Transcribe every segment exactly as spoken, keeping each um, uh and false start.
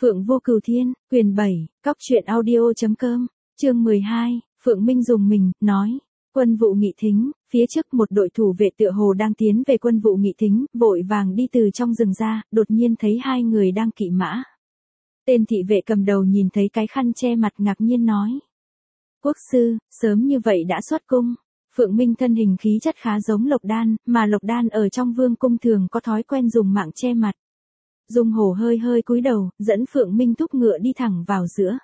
Phượng Vô Cửu Thiên, quyền bảy, cóc truyện audio.com, chương mười hai, Phượng Minh dùng mình, nói. Quân vụ Nghị Thính, phía trước một đội thủ vệ tựa hồ đang tiến về quân vụ Nghị Thính, vội vàng đi từ trong rừng ra, đột nhiên thấy hai người đang kỵ mã. Tên thị vệ cầm đầu nhìn thấy cái khăn che mặt ngạc nhiên nói. Quốc sư, sớm như vậy đã xuất cung. Phượng Minh thân hình khí chất khá giống Lộc Đan, mà Lộc Đan ở trong vương cung thường có thói quen dùng mạng che mặt. Dung Hổ hơi hơi cúi đầu, dẫn Phượng Minh thúc ngựa đi thẳng vào giữa.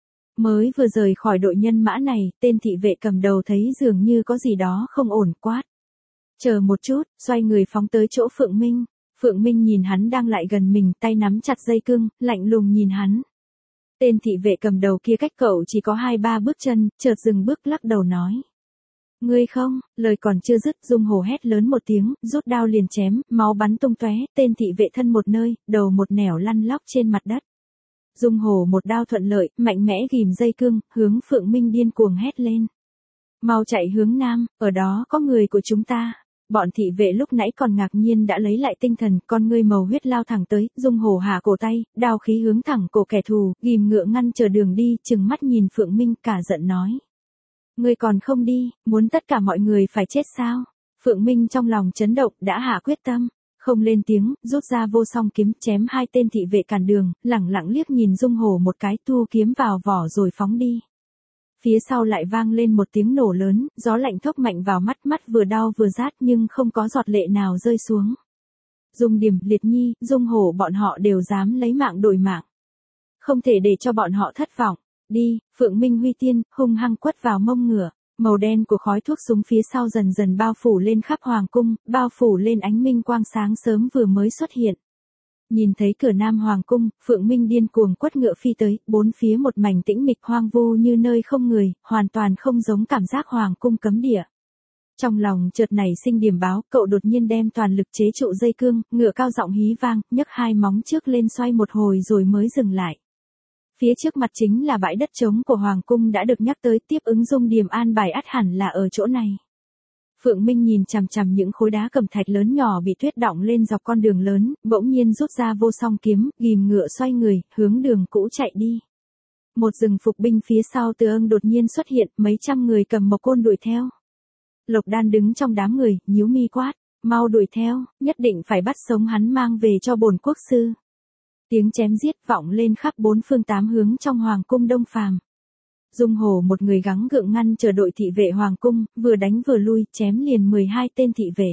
Mới vừa rời khỏi đội nhân mã này, tên thị vệ cầm đầu thấy dường như có gì đó không ổn, quát. Chờ một chút, xoay người phóng tới chỗ Phượng Minh. Phượng Minh nhìn hắn đang lại gần mình, tay nắm chặt dây cương, lạnh lùng nhìn hắn. Tên thị vệ cầm đầu kia cách cậu chỉ có hai ba bước chân, chợt dừng bước lắc đầu nói. Ngươi không, lời còn chưa dứt, Dung Hổ hét lớn một tiếng, rút đao liền chém, máu bắn tung tóe, tên thị vệ thân một nơi, đầu một nẻo lăn lóc trên mặt đất. Dung Hổ một đao thuận lợi, mạnh mẽ ghìm dây cương, hướng Phượng Minh điên cuồng hét lên. Mau chạy hướng nam, ở đó có người của chúng ta. Bọn thị vệ lúc nãy còn ngạc nhiên đã lấy lại tinh thần, con ngươi màu huyết lao thẳng tới, Dung Hổ hạ cổ tay, đao khí hướng thẳng cổ kẻ thù, ghìm ngựa ngăn chờ đường đi, trừng mắt nhìn Phượng Minh cả giận nói. Ngươi còn không đi, muốn tất cả mọi người phải chết sao? Phượng Minh trong lòng chấn động, đã hạ quyết tâm, không lên tiếng, rút ra vô song kiếm, chém hai tên thị vệ cản đường, lẳng lặng liếc nhìn Dung Hổ một cái, thu kiếm vào vỏ rồi phóng đi. Phía sau lại vang lên một tiếng nổ lớn, gió lạnh thốc mạnh vào mắt, mắt vừa đau vừa rát nhưng không có giọt lệ nào rơi xuống. Dung Điểm, Liệt Nhi, Dung Hổ bọn họ đều dám lấy mạng đổi mạng. Không thể để cho bọn họ thất vọng. Đi, Phượng Minh huy tiên, hung hăng quất vào mông ngựa, màu đen của khói thuốc súng phía sau dần dần bao phủ lên khắp hoàng cung, bao phủ lên ánh minh quang sáng sớm vừa mới xuất hiện. Nhìn thấy cửa nam hoàng cung, Phượng Minh điên cuồng quất ngựa phi tới, bốn phía một mảnh tĩnh mịch hoang vu như nơi không người, hoàn toàn không giống cảm giác hoàng cung cấm địa. Trong lòng chợt nảy sinh điểm báo, cậu đột nhiên đem toàn lực chế trụ dây cương, ngựa cao giọng hí vang, nhấc hai móng trước lên xoay một hồi rồi mới dừng lại. Phía trước mặt chính là bãi đất trống của Hoàng Cung đã được nhắc tới, tiếp ứng Dung Điểm an bài ắt hẳn là ở chỗ này. Phượng Minh nhìn chằm chằm những khối đá cẩm thạch lớn nhỏ bị tuyết đọng lên dọc con đường lớn, bỗng nhiên rút ra vô song kiếm, ghìm ngựa xoay người, hướng đường cũ chạy đi. Một rừng phục binh phía sau Từ Ưng đột nhiên xuất hiện, mấy trăm người cầm mộc côn đuổi theo. Lộc Đan đứng trong đám người, nhíu mi quát, mau đuổi theo, nhất định phải bắt sống hắn mang về cho bổn quốc sư. Tiếng chém giết vọng lên khắp bốn phương tám hướng trong hoàng cung Đông Phàm. Dung Hổ một người gắng gượng ngăn chờ đội thị vệ hoàng cung, vừa đánh vừa lui, chém liền mười hai tên thị vệ.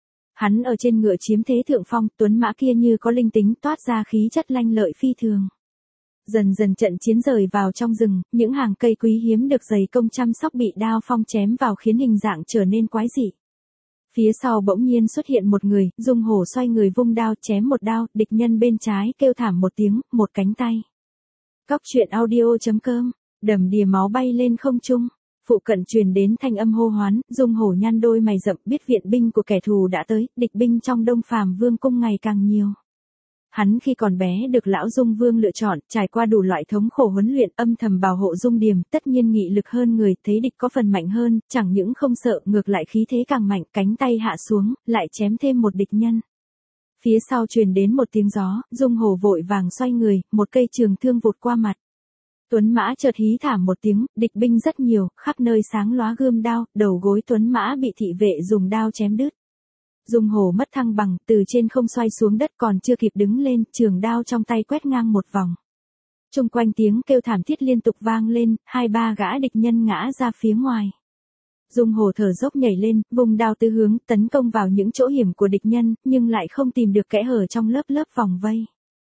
Hắn ở trên ngựa chiếm thế thượng phong, tuấn mã kia như có linh tính toát ra khí chất lanh lợi phi thường. Dần dần trận chiến rời vào trong rừng, những hàng cây quý hiếm được dày công chăm sóc bị đao phong chém vào khiến hình dạng trở nên quái dị. Phía sau bỗng nhiên xuất hiện một người, Dung Hổ xoay người vung đao chém một đao, địch nhân bên trái kêu thảm một tiếng, một cánh tay. Cóc truyện audio.com, đầm đìa máu bay lên không trung, phụ cận truyền đến thanh âm hô hoán, Dung Hổ nhăn đôi mày rậm biết viện binh của kẻ thù đã tới, địch binh trong Đông Phàm Vương cung ngày càng nhiều. Hắn khi còn bé được lão Dung Vương lựa chọn, trải qua đủ loại thống khổ huấn luyện, âm thầm bảo hộ Dung Điểm, tất nhiên nghị lực hơn người, thấy địch có phần mạnh hơn, chẳng những không sợ, ngược lại khí thế càng mạnh, cánh tay hạ xuống, lại chém thêm một địch nhân. Phía sau truyền đến một tiếng gió, Dung Hổ vội vàng xoay người, một cây trường thương vụt qua mặt. Tuấn mã chợt hí thảm một tiếng, địch binh rất nhiều, khắp nơi sáng lóa gươm đao, đầu gối Tuấn mã bị thị vệ dùng đao chém đứt. Dung Hổ mất thăng bằng, từ trên không xoay xuống đất còn chưa kịp đứng lên, trường đao trong tay quét ngang một vòng. Chung quanh tiếng kêu thảm thiết liên tục vang lên, hai ba gã địch nhân ngã ra phía ngoài. Dung Hổ thở dốc nhảy lên, vùng đao tứ hướng, tấn công vào những chỗ hiểm của địch nhân, nhưng lại không tìm được kẽ hở trong lớp lớp vòng vây.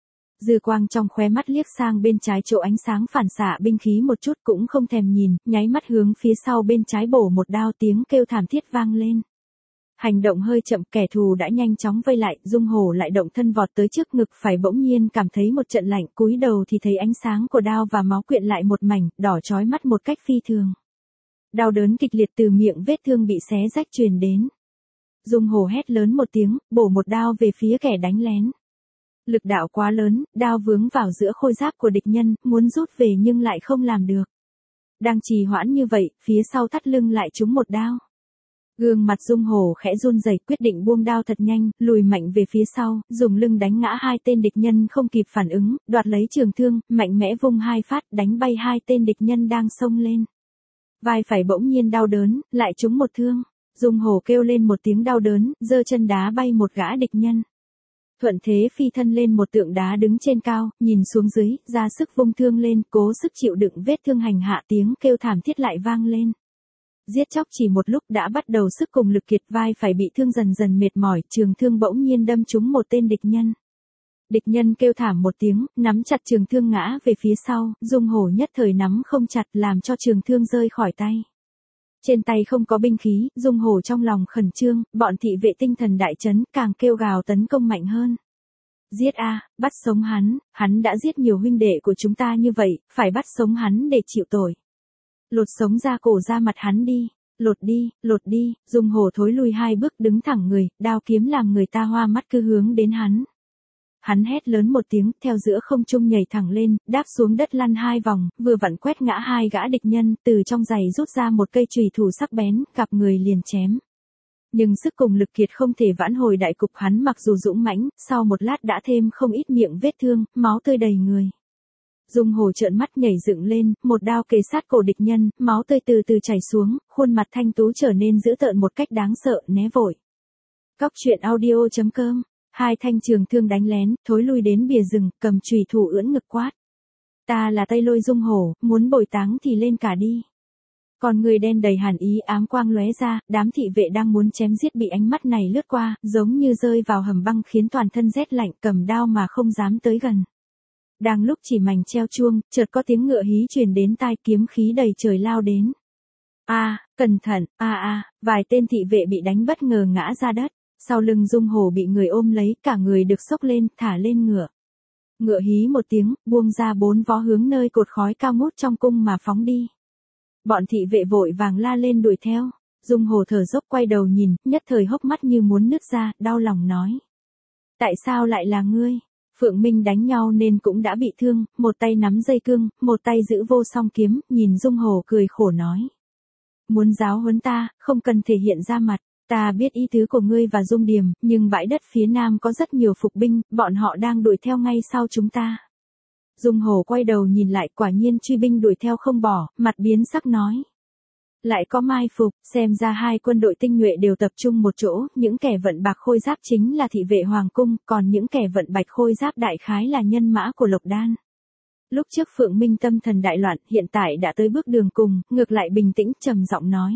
Dư quang trong khóe mắt liếc sang bên trái chỗ ánh sáng phản xạ binh khí một chút cũng không thèm nhìn, nháy mắt hướng phía sau bên trái bổ một đao, tiếng kêu thảm thiết vang lên. Hành động hơi chậm, kẻ thù đã nhanh chóng vây lại, Dung Hổ lại động thân vọt tới trước ngực phải bỗng nhiên cảm thấy một trận lạnh, cúi đầu thì thấy ánh sáng của đao và máu quyện lại một mảnh, đỏ chói mắt một cách phi thường. Đau đớn kịch liệt từ miệng vết thương bị xé rách truyền đến. Dung Hổ hét lớn một tiếng, bổ một đao về phía kẻ đánh lén. Lực đạo quá lớn, đao vướng vào giữa khôi giáp của địch nhân, muốn rút về nhưng lại không làm được. Đang trì hoãn như vậy, phía sau thắt lưng lại trúng một đao. Gương mặt Dung Hổ khẽ run rẩy, quyết định buông đao thật nhanh, lùi mạnh về phía sau, dùng lưng đánh ngã hai tên địch nhân không kịp phản ứng, đoạt lấy trường thương, mạnh mẽ vung hai phát, đánh bay hai tên địch nhân đang xông lên. Vai phải bỗng nhiên đau đớn, lại trúng một thương. Dung Hổ kêu lên một tiếng đau đớn, giơ chân đá bay một gã địch nhân. Thuận thế phi thân lên một tượng đá đứng trên cao, nhìn xuống dưới, ra sức vung thương lên, cố sức chịu đựng vết thương hành hạ, tiếng kêu thảm thiết lại vang lên. Giết chóc chỉ một lúc đã bắt đầu sức cùng lực kiệt, vai phải bị thương dần dần mệt mỏi, trường thương bỗng nhiên đâm trúng một tên địch nhân. Địch nhân kêu thảm một tiếng, nắm chặt trường thương ngã về phía sau, Dung Hổ nhất thời nắm không chặt làm cho trường thương rơi khỏi tay. Trên tay không có binh khí, Dung Hổ trong lòng khẩn trương, bọn thị vệ tinh thần đại chấn, càng kêu gào tấn công mạnh hơn. Giết a, bắt sống hắn, hắn đã giết nhiều huynh đệ của chúng ta như vậy, phải bắt sống hắn để chịu tội. Lột sống da cổ ra mặt hắn đi, lột đi, lột đi, Dung Hổ thối lùi hai bước đứng thẳng người, đao kiếm làm người ta hoa mắt cứ hướng đến hắn. Hắn hét lớn một tiếng, theo giữa không trung nhảy thẳng lên, đáp xuống đất lăn hai vòng, vừa vặn quét ngã hai gã địch nhân, từ trong giày rút ra một cây chùy thủ sắc bén, gặp người liền chém. Nhưng sức cùng lực kiệt không thể vãn hồi đại cục, hắn mặc dù dũng mãnh, sau một lát đã thêm không ít miệng vết thương, máu tươi đầy người. Dung Hổ trợn mắt nhảy dựng lên, một đao kề sát cổ địch nhân, máu tươi từ từ chảy xuống, khuôn mặt thanh tú trở nên dữ tợn một cách đáng sợ, né vội. Cóc truyện audio chấm com. Hai thanh trường thương đánh lén, thối lui đến bìa rừng, cầm chùy thủ ưỡn ngực quát. Ta là Tây Lôi Dung Hổ, muốn bồi táng thì lên cả đi. Còn người đen đầy hàn ý ám quang lóe ra, đám thị vệ đang muốn chém giết bị ánh mắt này lướt qua, giống như rơi vào hầm băng khiến toàn thân rét lạnh, cầm đao mà không dám tới gần. Đang lúc chỉ mảnh treo chuông, chợt có tiếng ngựa hí truyền đến tai, kiếm khí đầy trời lao đến. A, cẩn thận, a a, vài tên thị vệ bị đánh bất ngờ ngã ra đất. Sau lưng Dung Hổ bị người ôm lấy, cả người được xốc lên, thả lên ngựa. Ngựa hí một tiếng, buông ra bốn vó hướng nơi cột khói cao ngút trong cung mà phóng đi. Bọn thị vệ vội vàng la lên đuổi theo. Dung Hổ thở dốc quay đầu nhìn, nhất thời hốc mắt như muốn nứt ra, đau lòng nói. Tại sao lại là ngươi? Phượng Minh đánh nhau nên cũng đã bị thương, một tay nắm dây cương, một tay giữ vô song kiếm, nhìn Dung Hổ cười khổ nói. Muốn giáo huấn ta, không cần thể hiện ra mặt. Ta biết ý tứ của ngươi và Dung Điềm, nhưng bãi đất phía nam có rất nhiều phục binh, bọn họ đang đuổi theo ngay sau chúng ta. Dung Hổ quay đầu nhìn lại, quả nhiên truy binh đuổi theo không bỏ, mặt biến sắc nói. Lại có mai phục, xem ra hai quân đội tinh nhuệ đều tập trung một chỗ, những kẻ vận bạc khôi giáp chính là thị vệ hoàng cung, còn những kẻ vận bạch khôi giáp đại khái là nhân mã của Lộc Đan. Lúc trước Phượng Minh tâm thần đại loạn, hiện tại đã tới bước đường cùng, ngược lại bình tĩnh trầm giọng nói.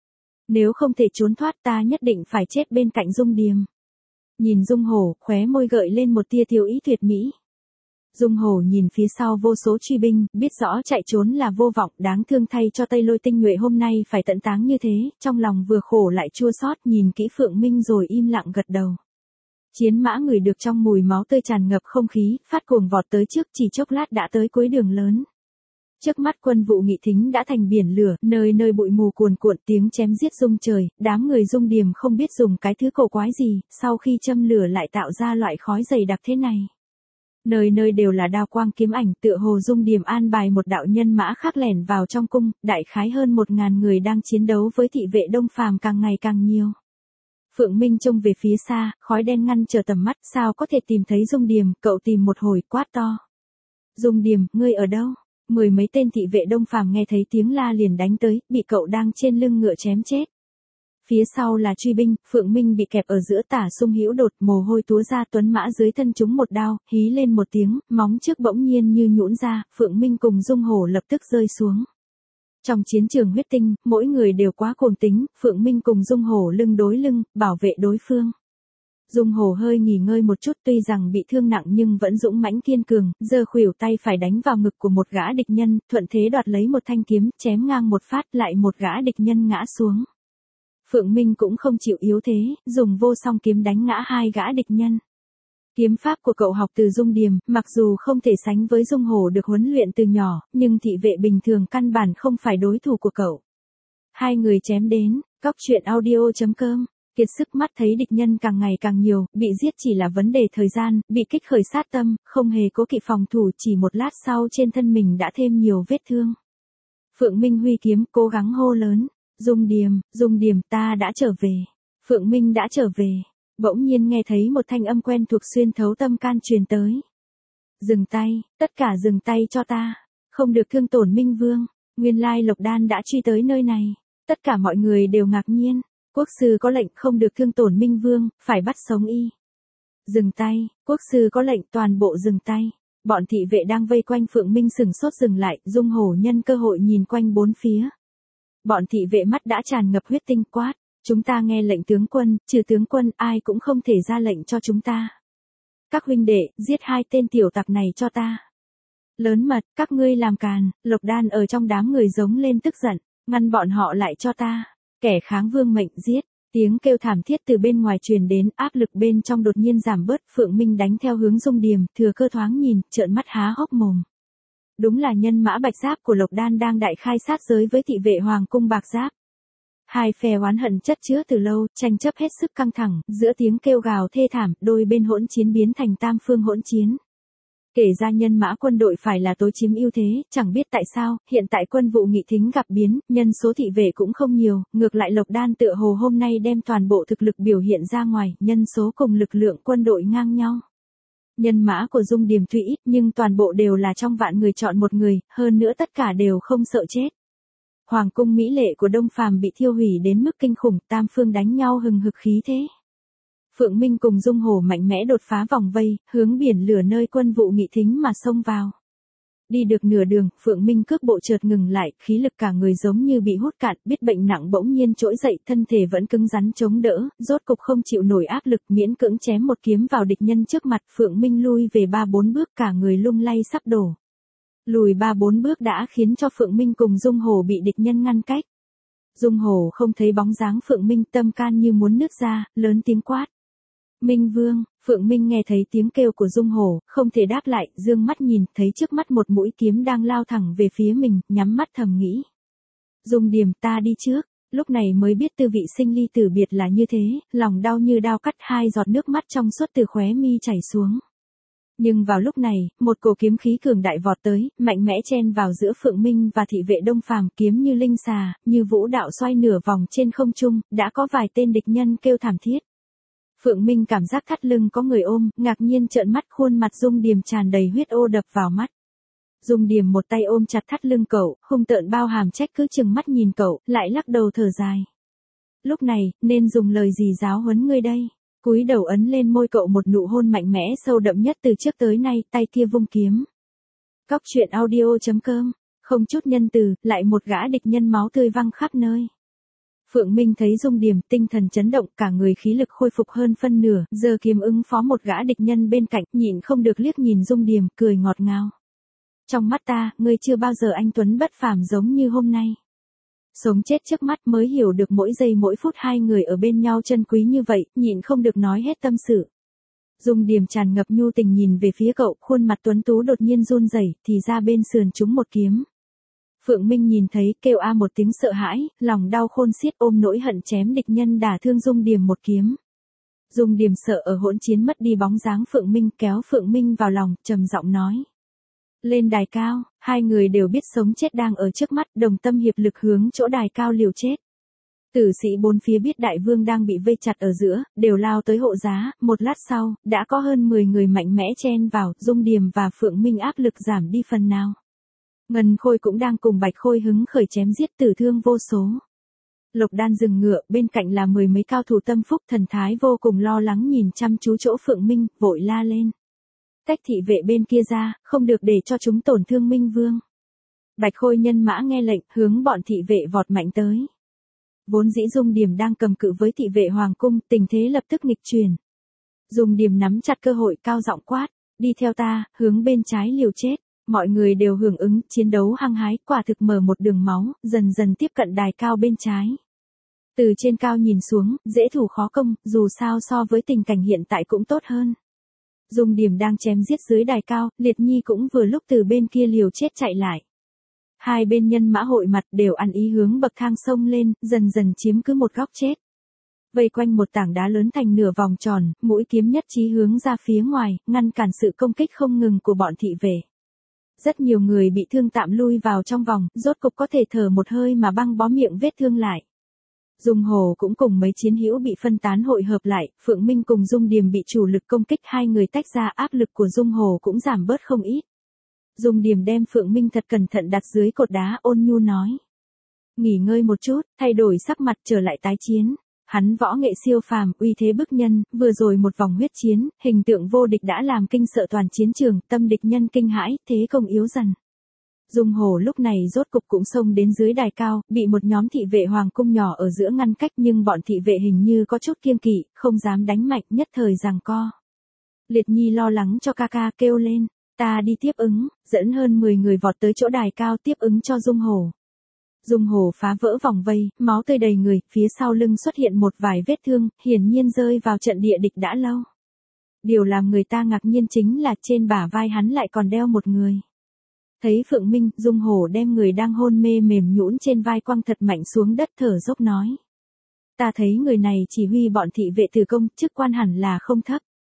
Nếu không thể trốn thoát ta nhất định phải chết bên cạnh Dung Điềm. Nhìn Dung Hổ, khóe môi gợi lên một tia tiêu ý tuyệt mỹ. Dung Hổ nhìn phía sau vô số truy binh, biết rõ chạy trốn là vô vọng, đáng thương thay cho Tây Lôi tinh nhuệ hôm nay phải tận táng như thế, trong lòng vừa khổ lại chua xót, nhìn kỹ Phượng Minh rồi im lặng gật đầu. Chiến mã ngửi được trong mùi máu tươi tràn ngập không khí, phát cuồng vọt tới trước, chỉ chốc lát đã tới cuối đường lớn. Trước mắt Quân Vụ Nghị Thính đã thành biển lửa, nơi nơi bụi mù cuồn cuộn, tiếng chém giết rung trời, đám người Dung Điềm không biết dùng cái thứ cổ quái gì, sau khi châm lửa lại tạo ra loại khói dày đặc thế này. Nơi nơi đều là đao quang kiếm ảnh, tựa hồ Dung Điềm an bài một đạo nhân mã khác lẻn vào trong cung, đại khái hơn một ngàn người đang chiến đấu với thị vệ Đông Phàm càng ngày càng nhiều. Phượng Minh trông về phía xa, khói đen ngăn trở tầm mắt, sao có thể tìm thấy Dung Điềm, cậu tìm một hồi, quát to. Dung Điềm, ngươi ở đâu? Mười mấy tên thị vệ Đông Phàm nghe thấy tiếng la liền đánh tới, bị cậu đang trên lưng ngựa chém chết. Phía sau là truy binh, Phượng Minh bị kẹp ở giữa tả sung hữu đột, mồ hôi túa ra, tuấn mã dưới thân trúng một đao, hí lên một tiếng, móng trước bỗng nhiên như nhũn ra, Phượng Minh cùng Dung Hổ lập tức rơi xuống. Trong chiến trường huyết tinh, mỗi người đều quá cuồng tính, Phượng Minh cùng Dung Hổ lưng đối lưng, bảo vệ đối phương. Dung Hổ hơi nghỉ ngơi một chút, tuy rằng bị thương nặng nhưng vẫn dũng mãnh kiên cường, giơ khuỷu tay phải đánh vào ngực của một gã địch nhân, thuận thế đoạt lấy một thanh kiếm, chém ngang một phát, lại một gã địch nhân ngã xuống. Phượng Minh cũng không chịu yếu thế, dùng vô song kiếm đánh ngã hai gã địch nhân. Kiếm pháp của cậu học từ Dung Điềm, mặc dù không thể sánh với Dung Hổ được huấn luyện từ nhỏ, nhưng thị vệ bình thường căn bản không phải đối thủ của cậu. Hai người chém đến, cóc truyện audio chấm com. Kiệt sức mắt thấy địch nhân càng ngày càng nhiều, bị giết chỉ là vấn đề thời gian, bị kích khởi sát tâm, không hề cố kỵ phòng thủ, chỉ một lát sau trên thân mình đã thêm nhiều vết thương. Phượng Minh huy kiếm, cố gắng hô lớn. Dung Điềm, Dung Điềm ta đã trở về. Phượng Minh đã trở về. Bỗng nhiên nghe thấy một thanh âm quen thuộc xuyên thấu tâm can truyền tới. Dừng tay, tất cả dừng tay cho ta. Không được thương tổn Minh Vương. Nguyên lai Lộc Đan đã truy tới nơi này. Tất cả mọi người đều ngạc nhiên. Quốc sư có lệnh không được thương tổn Minh Vương, phải bắt sống y. Dừng tay, quốc sư có lệnh toàn bộ dừng tay. Bọn thị vệ đang vây quanh Phượng Minh sừng sốt dừng lại, Dung Hổ nhân cơ hội nhìn quanh bốn phía. Bọn thị vệ mắt đã tràn ngập huyết tinh quát. Chúng ta nghe lệnh tướng quân, trừ tướng quân ai cũng không thể ra lệnh cho chúng ta. Các huynh đệ, giết hai tên tiểu tặc này cho ta. Lớn mật, các ngươi làm càn, Lộc Đan ở trong đám người giống lên tức giận, ngăn bọn họ lại cho ta. Kẻ kháng vương mệnh giết. Tiếng kêu thảm thiết từ bên ngoài truyền đến, áp lực bên trong đột nhiên giảm bớt, Phượng Minh đánh theo hướng Dung Điềm, thừa cơ thoáng nhìn, trợn mắt há hốc mồm. Đúng là nhân mã bạch giáp của Lộc Đan đang đại khai sát giới với thị vệ hoàng cung bạc giáp. Hai phe oán hận chất chứa từ lâu, tranh chấp hết sức căng thẳng, giữa tiếng kêu gào thê thảm, đôi bên hỗn chiến biến thành tam phương hỗn chiến. Kể ra nhân mã quân đội phải là tối chiếm ưu thế, chẳng biết tại sao, hiện tại quân vụ Nghị Thính gặp biến, nhân số thị vệ cũng không nhiều, ngược lại Lộc Đan tựa hồ hôm nay đem toàn bộ thực lực biểu hiện ra ngoài, nhân số cùng lực lượng quân đội ngang nhau. Nhân mã của Dung Điềm tuy ít nhưng toàn bộ đều là trong vạn người chọn một người, hơn nữa tất cả đều không sợ chết. Hoàng cung mỹ lệ của Đông Phàm bị thiêu hủy đến mức kinh khủng, tam phương đánh nhau hừng hực khí thế. Phượng Minh cùng Dung Hổ mạnh mẽ đột phá vòng vây, hướng biển lửa nơi quân vụ Nghị Thính mà xông vào. Đi được nửa đường, Phượng Minh cước bộ chợt ngừng lại, khí lực cả người giống như bị hút cạn, biết bệnh nặng bỗng nhiên trỗi dậy, thân thể vẫn cứng rắn chống đỡ, rốt cục không chịu nổi áp lực, miễn cưỡng chém một kiếm vào địch nhân trước mặt, Phượng Minh lui về ba bốn bước, cả người lung lay sắp đổ. Lùi ba bốn bước đã khiến cho Phượng Minh cùng Dung Hổ bị địch nhân ngăn cách. Dung Hổ không thấy bóng dáng Phượng Minh, tâm can như muốn nứt ra, lớn tiếng quát. Minh Vương. Phượng Minh nghe thấy tiếng kêu của Dung Hổ, không thể đáp lại, dương mắt nhìn, thấy trước mắt một mũi kiếm đang lao thẳng về phía mình, nhắm mắt thầm nghĩ. Dung Điềm, ta đi trước. Lúc này mới biết tư vị sinh ly tử biệt là như thế, lòng đau như đao cắt, hai giọt nước mắt trong suốt từ khóe mi chảy xuống. Nhưng vào lúc này, một cổ kiếm khí cường đại vọt tới, mạnh mẽ chen vào giữa Phượng Minh và thị vệ Đông Phàm, kiếm như linh xà, như vũ đạo xoay nửa vòng trên không trung, đã có vài tên địch nhân kêu thảm thiết. Phượng Minh cảm giác thắt lưng có người ôm, ngạc nhiên trợn mắt, khuôn mặt Dung Điềm tràn đầy huyết ô đập vào mắt. Dung Điềm một tay ôm chặt thắt lưng cậu, hung tợn bao hàm trách cứ chừng mắt nhìn cậu, lại lắc đầu thở dài. Lúc này, nên dùng lời gì giáo huấn ngươi đây? Cúi đầu ấn lên môi cậu một nụ hôn mạnh mẽ sâu đậm nhất từ trước tới nay, tay kia vung kiếm. Cóc truyện audio chấm com, không chút nhân từ, lại một gã địch nhân máu tươi văng khắp nơi. Phượng Minh thấy Dung Điềm, tinh thần chấn động, cả người khí lực khôi phục hơn phân nửa, giờ kiếm ứng phó một gã địch nhân bên cạnh, nhịn không được liếc nhìn Dung Điềm, cười ngọt ngào. Trong mắt ta, ngươi chưa bao giờ anh tuấn bất phàm giống như hôm nay. Sống chết trước mắt mới hiểu được mỗi giây mỗi phút hai người ở bên nhau chân quý như vậy, nhịn không được nói hết tâm sự. Dung Điềm tràn ngập nhu tình nhìn về phía cậu, khuôn mặt tuấn tú đột nhiên run rẩy, thì ra bên sườn trúng một kiếm. Phượng Minh nhìn thấy, kêu a một tiếng sợ hãi, lòng đau khôn xiết, ôm nỗi hận chém địch nhân đả thương Dung Điềm một kiếm. Dung Điềm sợ ở hỗn chiến mất đi bóng dáng Phượng Minh, kéo Phượng Minh vào lòng, trầm giọng nói. Lên đài cao, hai người đều biết sống chết đang ở trước mắt, đồng tâm hiệp lực hướng chỗ đài cao liều chết. Tử sĩ bốn phía biết đại vương đang bị vây chặt ở giữa, đều lao tới hộ giá, một lát sau, đã có hơn mười người mạnh mẽ chen vào, Dung Điềm và Phượng Minh áp lực giảm đi phần nào. Ngân Khôi cũng đang cùng Bạch Khôi hứng khởi chém giết, tử thương vô số. Lộc Đan dừng ngựa, bên cạnh là mười mấy cao thủ tâm phúc, thần thái vô cùng lo lắng nhìn chăm chú chỗ Phượng Minh, vội la lên. Tách thị vệ bên kia ra, không được để cho chúng tổn thương Minh Vương. Bạch Khôi nhân mã nghe lệnh, hướng bọn thị vệ vọt mạnh tới. Vốn dĩ Dung Điềm đang cầm cự với thị vệ hoàng cung, tình thế lập tức nghịch chuyển. Dung Điềm nắm chặt cơ hội, cao giọng quát, đi theo ta, hướng bên trái liều chết. Mọi người đều hưởng ứng, chiến đấu hăng hái, quả thực mở một đường máu, dần dần tiếp cận đài cao bên trái. Từ trên cao nhìn xuống, dễ thủ khó công, dù sao so với tình cảnh hiện tại cũng tốt hơn. Dung Điềm đang chém giết dưới đài cao, Liệt Nhi cũng vừa lúc từ bên kia liều chết chạy lại. Hai bên nhân mã hội mặt đều ăn ý hướng bậc thang sông lên, dần dần chiếm cứ một góc chết. Vây quanh một tảng đá lớn thành nửa vòng tròn, mũi kiếm nhất chí hướng ra phía ngoài, ngăn cản sự công kích không ngừng của bọn thị vệ. Rất nhiều người bị thương tạm lui vào trong vòng, rốt cục có thể thở một hơi mà băng bó miệng vết thương lại. Dung Hồ cũng cùng mấy chiến hữu bị phân tán hội hợp lại, Phượng Minh cùng Dung Điềm bị chủ lực công kích, hai người tách ra, áp lực của Dung Hồ cũng giảm bớt không ít. Dung Điềm đem Phượng Minh thật cẩn thận đặt dưới cột đá, ôn nhu nói. Nghỉ ngơi một chút, thay đổi sắc mặt trở lại tái chiến. Hắn võ nghệ siêu phàm, uy thế bức nhân, vừa rồi một vòng huyết chiến, hình tượng vô địch đã làm kinh sợ toàn chiến trường, tâm địch nhân kinh hãi, thế công yếu dần. Dung Hồ lúc này rốt cục cũng xông đến dưới đài cao, bị một nhóm thị vệ hoàng cung nhỏ ở giữa ngăn cách, nhưng bọn thị vệ hình như có chút kiêng kỵ, không dám đánh mạnh, nhất thời giằng co. Liệt Nhi lo lắng cho ca ca, kêu lên, ta đi tiếp ứng, dẫn hơn mười người vọt tới chỗ đài cao tiếp ứng cho Dung Hồ. Dung Hồ phá vỡ vòng vây, máu tươi đầy người, phía sau lưng xuất hiện một vài vết thương, hiển nhiên rơi vào trận địa địch đã lâu. Điều làm người ta ngạc nhiên chính là trên bả vai hắn lại còn đeo một người. Thấy Phượng Minh, Dung Hồ đem người đang hôn mê mềm nhũn trên vai quăng thật mạnh xuống đất, thở dốc nói. Ta thấy người này chỉ huy bọn thị vệ tử công, chức quan hẳn là không thấp.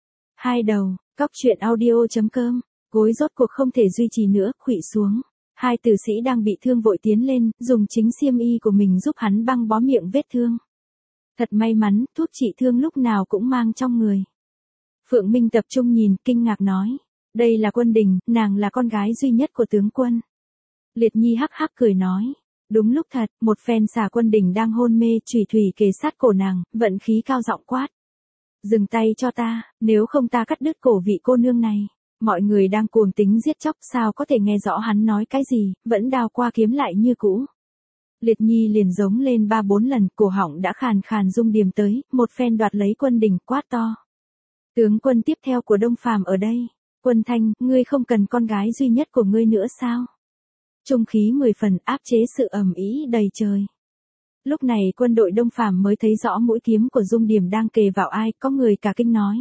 Hai đầu, cóc truyện audio chấm com, gối rốt cuộc không thể duy trì nữa, khuỵu xuống. Hai tử sĩ đang bị thương vội tiến lên, dùng chính xiêm y của mình giúp hắn băng bó miệng vết thương. Thật may mắn, thuốc trị thương lúc nào cũng mang trong người. Phượng Minh tập trung nhìn, kinh ngạc nói. Đây là Quân Đình, nàng là con gái duy nhất của tướng quân. Liệt Nhi hắc hắc cười nói. Đúng lúc thật, một phen xà Quân Đình đang hôn mê, chủy thủy kề sát cổ nàng, vận khí cao giọng quát. Dừng tay cho ta, nếu không ta cắt đứt cổ vị cô nương này. Mọi người đang cuồng tính giết chóc, sao có thể nghe rõ hắn nói cái gì, vẫn đao qua kiếm lại như cũ. Liệt Nhi liền giống lên ba bốn lần, cổ họng đã khàn khàn. Dung Điềm tới, một phen đoạt lấy Quân Đình, quát to. Tướng quân tiếp theo của Đông Phàm ở đây. Quân Thanh, ngươi không cần con gái duy nhất của ngươi nữa sao? Trung khí mười phần, áp chế sự ầm ĩ đầy trời. Lúc này quân đội Đông Phàm mới thấy rõ mũi kiếm của Dung Điềm đang kề vào ai, có người cả kinh nói.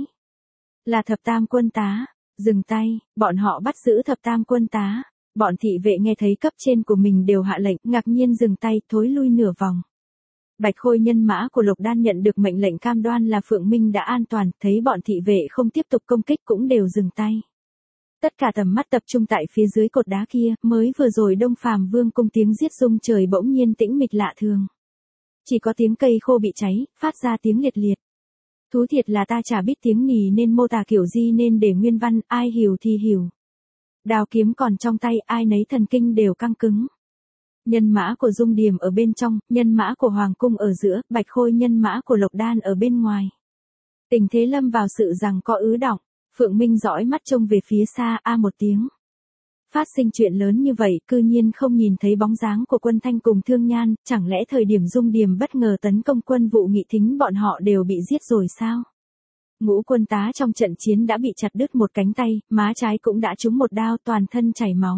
Là Thập Tam quân tá. Dừng tay, bọn họ bắt giữ Thập Tam quân tá. Bọn thị vệ nghe thấy cấp trên của mình đều hạ lệnh, ngạc nhiên dừng tay, thối lui nửa vòng. Bạch Khôi nhân mã của Lục Đan nhận được mệnh lệnh cam đoan là Phượng Minh đã an toàn, thấy bọn thị vệ không tiếp tục công kích cũng đều dừng tay. Tất cả tầm mắt tập trung tại phía dưới cột đá kia, mới vừa rồi Đông Phàm Vương cung tiếng giết rung trời bỗng nhiên tĩnh mịch lạ thường. Chỉ có tiếng cây khô bị cháy, phát ra tiếng liệt liệt. Thú thiệt là ta chả biết tiếng nỉ nên mô tả kiểu gì nên để nguyên văn, ai hiểu thì hiểu. Đao kiếm còn trong tay, ai nấy thần kinh đều căng cứng. Nhân mã của Dung Điềm ở bên trong, nhân mã của Hoàng cung ở giữa, Bạch Khôi nhân mã của Lộc Đan ở bên ngoài. Tình thế lâm vào sự rằng có ứ động. Phượng Minh dõi mắt trông về phía xa, a một tiếng. Phát sinh chuyện lớn như vậy, cư nhiên không nhìn thấy bóng dáng của Quân Thanh cùng Thương Nhan, chẳng lẽ thời điểm Dung Điềm bất ngờ tấn công Quân Vụ Nghị Thính bọn họ đều bị giết rồi sao? Ngũ quân tá trong trận chiến đã bị chặt đứt một cánh tay, má trái cũng đã trúng một đao, toàn thân chảy máu.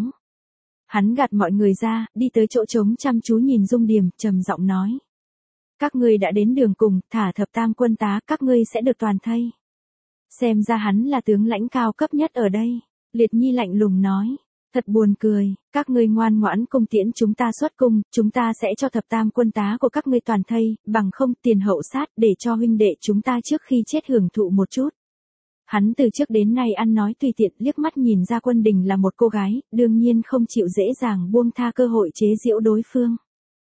Hắn gạt mọi người ra, đi tới chỗ trống chăm chú nhìn Dung Điềm, trầm giọng nói. Các ngươi đã đến đường cùng, thả Thập Tam quân tá, các ngươi sẽ được toàn thây. Xem ra hắn là tướng lãnh cao cấp nhất ở đây. Liệt Nhi lạnh lùng nói. Thật buồn cười, các ngươi ngoan ngoãn cung tiễn chúng ta xuất cung, chúng ta sẽ cho Thập Tam quân tá của các ngươi toàn thây, bằng không tiền hậu sát để cho huynh đệ chúng ta trước khi chết hưởng thụ một chút. Hắn từ trước đến nay ăn nói tùy tiện, liếc mắt nhìn ra Quân Đình là một cô gái, đương nhiên không chịu dễ dàng buông tha cơ hội chế giễu đối phương.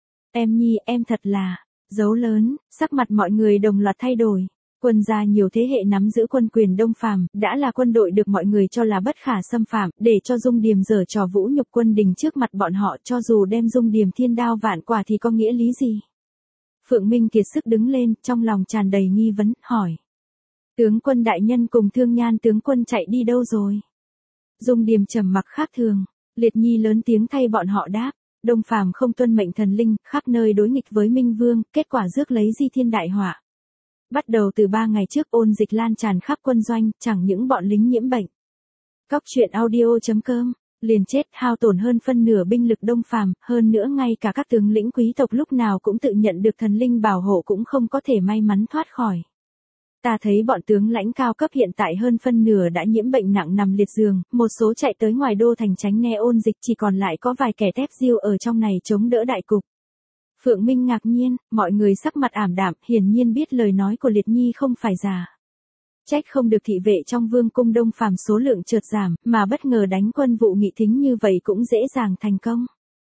Em Nhi, em thật là, dấu lớn, sắc mặt mọi người đồng loạt thay đổi. Quân gia nhiều thế hệ nắm giữ quân quyền Đông Phàm, đã là quân đội được mọi người cho là bất khả xâm phạm, để cho Dung Điềm giở trò vũ nhục Quân Đình trước mặt bọn họ, cho dù đem Dung Điềm thiên đao vạn quả thì có nghĩa lý gì? Phượng Minh kiệt sức đứng lên, trong lòng tràn đầy nghi vấn, hỏi. Tướng quân đại nhân cùng Thương Nhan tướng quân chạy đi đâu rồi? Dung Điềm trầm mặc khác thường, Liệt Nhi lớn tiếng thay bọn họ đáp. Đông Phàm không tuân mệnh thần linh, khắp nơi đối nghịch với Minh Vương, kết quả rước lấy di thiên đại họa. Bắt đầu từ ba ngày trước ôn dịch lan tràn khắp quân doanh, chẳng những bọn lính nhiễm bệnh. Cóc truyện audio chấm com, liền chết hao tổn hơn phân nửa binh lực Đông Phàm, hơn nữa ngay cả các tướng lĩnh quý tộc lúc nào cũng tự nhận được thần linh bảo hộ cũng không có thể may mắn thoát khỏi. Ta thấy bọn tướng lãnh cao cấp hiện tại hơn phân nửa đã nhiễm bệnh nặng nằm liệt giường, một số chạy tới ngoài đô thành tránh né ôn dịch, chỉ còn lại có vài kẻ tép diêu ở trong này chống đỡ đại cục. Phượng Minh ngạc nhiên, mọi người sắc mặt ảm đạm, hiển nhiên biết lời nói của Liệt Nhi không phải giả. Trách không được thị vệ trong vương cung Đông Phàm số lượng chợt giảm, mà bất ngờ đánh quân vụ Nghị Thính như vậy cũng dễ dàng thành công.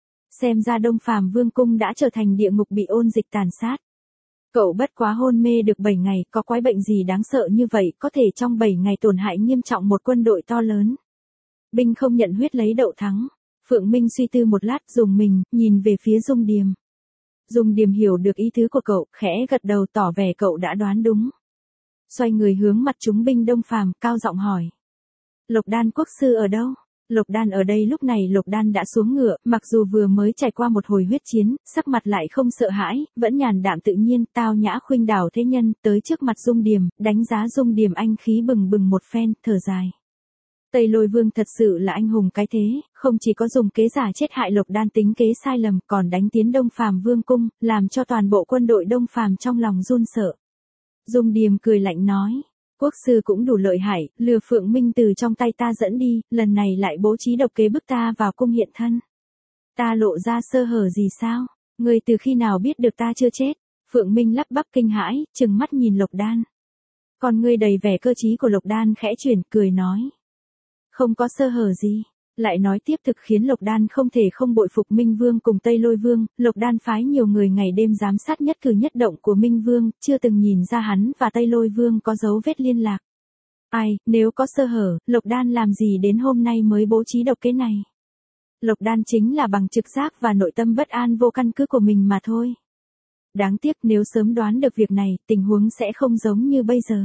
Xem ra Đông Phàm vương cung đã trở thành địa ngục bị ôn dịch tàn sát. Cậu bất quá hôn mê được bảy ngày, có quái bệnh gì đáng sợ như vậy, có thể trong bảy ngày tổn hại nghiêm trọng một quân đội to lớn. Binh không nhận huyết lấy đậu thắng. Phượng Minh suy tư một lát dùng mình, nhìn về phía Dung Điềm. Dung Điềm hiểu được ý tứ của cậu, khẽ gật đầu tỏ vẻ cậu đã đoán đúng. Xoay người hướng mặt chúng binh Đông Phàm, cao giọng hỏi. Lộc Đan quốc sư ở đâu? Lộc Đan ở đây. Lúc này Lộc Đan đã xuống ngựa, mặc dù vừa mới trải qua một hồi huyết chiến, sắc mặt lại không sợ hãi, vẫn nhàn đạm tự nhiên, tao nhã khuynh đảo thế nhân, tới trước mặt Dung Điềm, đánh giá Dung Điềm anh khí bừng bừng một phen, thở dài. Tây Lôi Vương thật sự là anh hùng cái thế, không chỉ có dùng kế giả chết hại Lộc Đan tính kế sai lầm, còn đánh tiến Đông Phàm vương cung, làm cho toàn bộ quân đội Đông Phàm trong lòng run sợ. Dung Điềm cười lạnh nói. Quốc sư cũng đủ lợi hại, lừa Phượng Minh từ trong tay ta dẫn đi, lần này lại bố trí độc kế bức ta vào cung hiện thân. Ta lộ ra sơ hở gì sao? Ngươi từ khi nào biết được ta chưa chết? Phượng Minh lắp bắp kinh hãi, trừng mắt nhìn Lộc Đan. Còn ngươi đầy vẻ cơ trí của Lộc Đan khẽ chuyển, cười nói. Không có sơ hở gì. Lại nói tiếp thực khiến Lộc Đan không thể không bội phục Minh Vương cùng Tây Lôi Vương, Lộc Đan phái nhiều người ngày đêm giám sát nhất cử nhất động của Minh Vương, chưa từng nhìn ra hắn và Tây Lôi Vương có dấu vết liên lạc. Ai, nếu có sơ hở, Lộc Đan làm gì đến hôm nay mới bố trí độc kế này? Lộc Đan chính là bằng trực giác và nội tâm bất an vô căn cứ của mình mà thôi. Đáng tiếc nếu sớm đoán được việc này, tình huống sẽ không giống như bây giờ.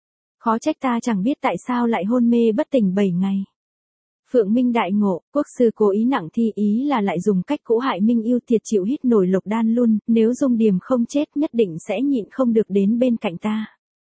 Khó trách ta chẳng biết tại sao lại hôn mê bất tỉnh bảy ngày. Phượng Minh đại ngộ, quốc sư cố ý nặng thi, ý là lại dùng cách cũ hại Minh yêu thiệt chịu hít nổi Lộc Đan luôn, nếu Dung Điềm không chết nhất định sẽ nhịn không được đến bên cạnh ta.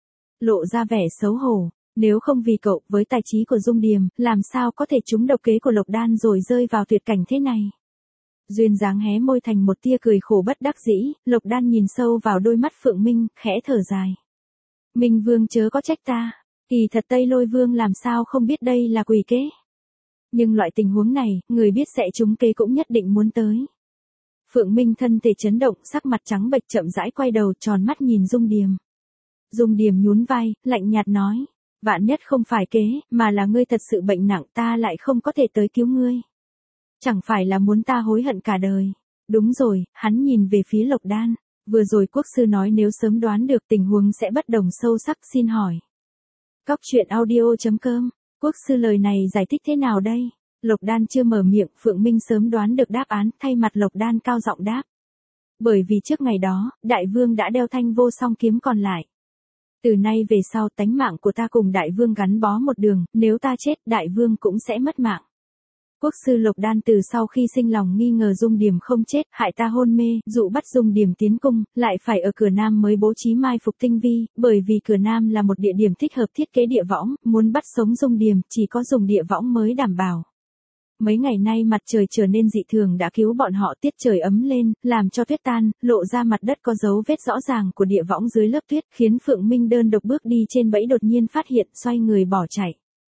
Lộ ra vẻ xấu hổ, nếu không vì cậu, với tài trí của Dung Điềm, làm sao có thể trúng độc kế của Lộc Đan rồi rơi vào tuyệt cảnh thế này. Duyên dáng hé môi thành một tia cười khổ bất đắc dĩ, Lộc Đan nhìn sâu vào đôi mắt Phượng Minh, khẽ thở dài. Minh Vương chớ có trách ta, kỳ thật Tây Lôi Vương làm sao không biết đây là quỷ kế. Nhưng loại tình huống này, người biết sẽ trúng kế cũng nhất định muốn tới. Phượng Minh thân thể chấn động, sắc mặt trắng bệch chậm rãi quay đầu tròn mắt nhìn Dung Điềm. Dung Điềm nhún vai, lạnh nhạt nói. Vạn nhất không phải kế, mà là ngươi thật sự bệnh nặng ta lại không có thể tới cứu ngươi. Chẳng phải là muốn ta hối hận cả đời. Đúng rồi, hắn nhìn về phía Lộc Đan. Vừa rồi quốc sư nói nếu sớm đoán được tình huống sẽ bất đồng sâu sắc, xin hỏi. Cóc truyện audio chấm com. Quốc sư lời này giải thích thế nào đây? Lộc Đan chưa mở miệng, Phượng Minh sớm đoán được đáp án, thay mặt Lộc Đan cao giọng đáp. Bởi vì trước ngày đó, Đại Vương đã đeo thanh vô song kiếm còn lại. Từ nay về sau tánh mạng của ta cùng Đại Vương gắn bó một đường, nếu ta chết, Đại Vương cũng sẽ mất mạng. Quốc sư Lộc Đan từ sau khi sinh lòng nghi ngờ Dung Điềm không chết, hại ta hôn mê, dụ bắt Dung Điềm tiến cung, lại phải ở cửa Nam mới bố trí mai phục tinh vi, bởi vì cửa Nam là một địa điểm thích hợp thiết kế địa võng, muốn bắt sống Dung Điềm, chỉ có dùng địa võng mới đảm bảo. Mấy ngày nay mặt trời trở nên dị thường đã cứu bọn họ, tiết trời ấm lên, làm cho tuyết tan, lộ ra mặt đất có dấu vết rõ ràng của địa võng dưới lớp tuyết, khiến Phượng Minh đơn độc bước đi trên bẫy đột nhiên phát hiện, xoay người bỏ chạy.